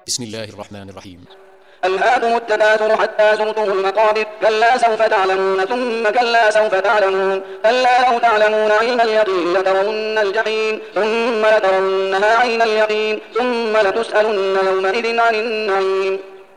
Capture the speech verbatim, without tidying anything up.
بسم الله الرحمن الرحيم. ألهاكم التكاثر حتى زرتم المقابر كلا سوف تعلمون ثم كلا سوف تعلمون كلا لو تعلمون علم اليقين لترون الجحيم ثم لترونها عين اليقين ثم لتسألن يومئذ عن النعيم.